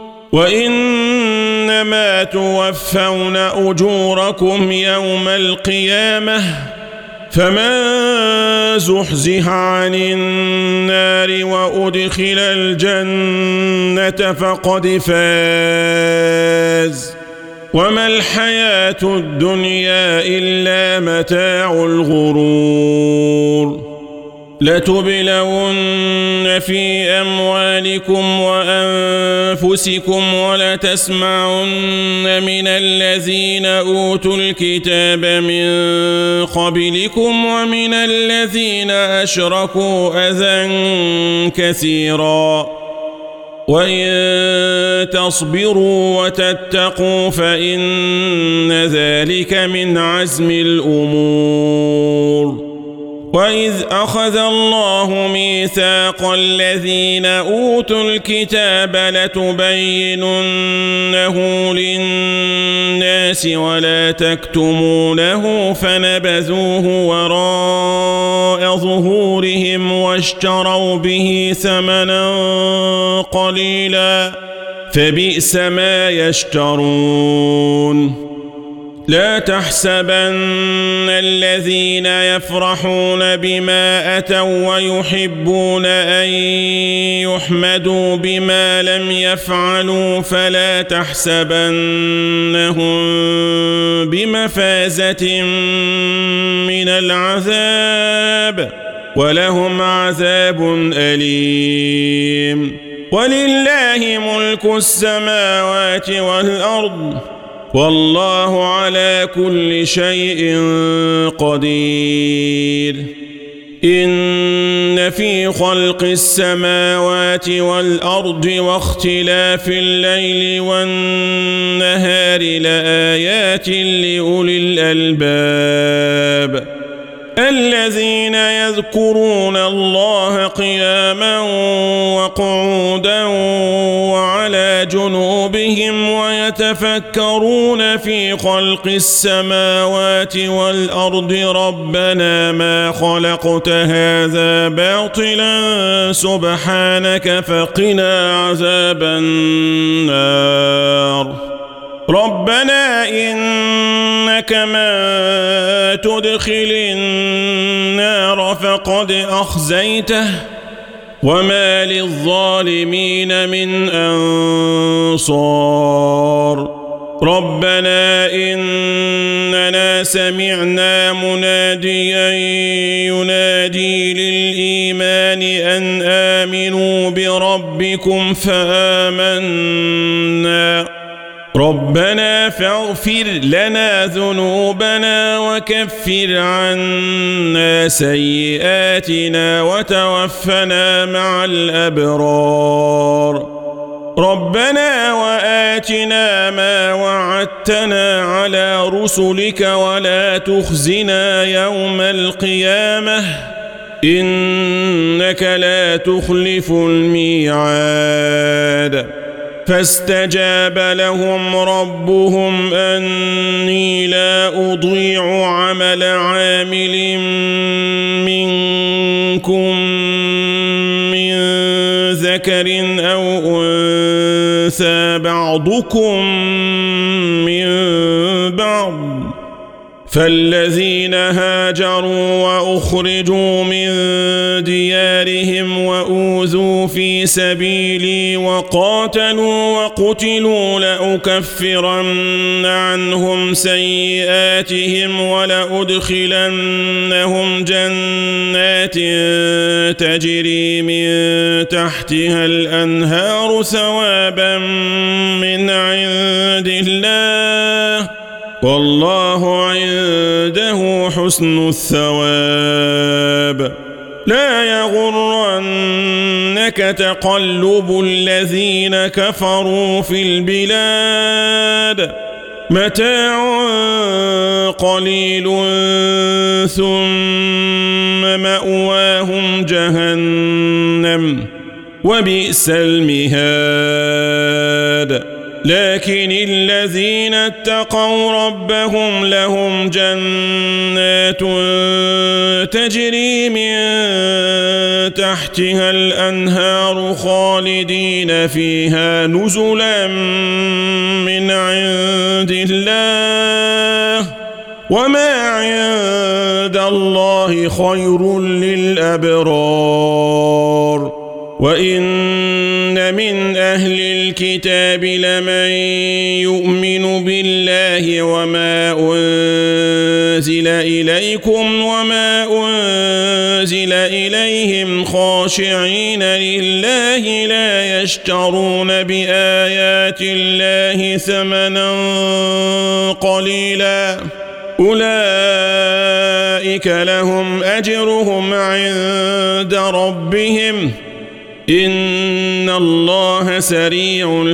وإنما توفون أجوركم يوم القيامة فمن زحزح عن النار وأدخل الجنة فقد فاز وما الحياة الدنيا إلا متاع الغرور. لتبلون في أموالكم وأنفسكم ولتسمعن من الذين أوتوا الكتاب من قبلكم ومن الذين أشركوا أذى كثيرا وإن تصبروا وتتقوا فإن ذلك من عزم الأمور. وإذ أخذ الله ميثاق الذين أوتوا الكتاب لتبيننه للناس ولا تكتمونه فنبذوه وراء ظهورهم واشتروا به ثمنا قليلا فبئس ما يشترون. لا تحسبن الذين يفرحون بما أتوا ويحبون أن يحمدوا بما لم يفعلوا فلا تحسبنهم بمفازة من العذاب ولهم عذاب أليم. ولله ملك السماوات والأرض والله على كل شيء قدير. إن في خلق السماوات والأرض واختلاف الليل والنهار لآيات لأولي الألباب الذين يذكرون الله قياما وقعودا وعلى جنوبهم ويتفكرون في خلق السماوات والأرض ربنا ما خلقت هذا باطلا سبحانك فقنا عذاب النار. ربنا إنك من تدخل النار فقد أخزيته وما للظالمين من أنصار. ربنا إننا سمعنا مناديا ينادي للإيمان أن آمنوا بربكم فآمنا. ربنا فاغفر لنا ذنوبنا وكفر عنا سيئاتنا وتوفنا مع الأبرار. ربنا وآتنا ما وعدتنا على رسلك ولا تخزنا يوم القيامة إنك لا تخلف الميعاد. فاستجاب لهم ربهم أني لا أضيع عمل عامل منكم من ذكر أو أنثى بعضكم من بعض فالذين هاجروا وأخرجوا من ديارهم وأوذوا في سبيلي وقاتلوا وقتلوا لأكفرن عنهم سيئاتهم ولأدخلنهم جنات تجري من تحتها الأنهار ثوابا من عند الله والله عنده حسن الثواب. لا يغرنك تقلب الذين كفروا في البلاد متاع قليل ثم مأواهم جهنم وبئس المهاد. لكن الذين اتقوا ربهم لهم جنات تجري من تحتها الأنهار خالدين فيها نزلا من عند الله وما عند الله خير للأبرار. وإن من أهل الكتاب لمن يؤمن بالله وما أنزل إليكم وما أنزل إليهم خاشعين لله لا يشترون بآيات الله ثمنا قليلا أولئك لهم أجرهم عند ربهم إن الله سريع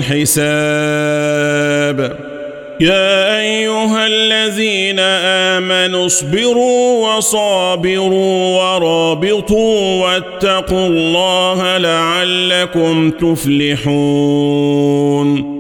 الحساب يا أيها الذين آمنوا اصبروا وصابروا ورابطوا واتقوا الله لعلكم تفلحون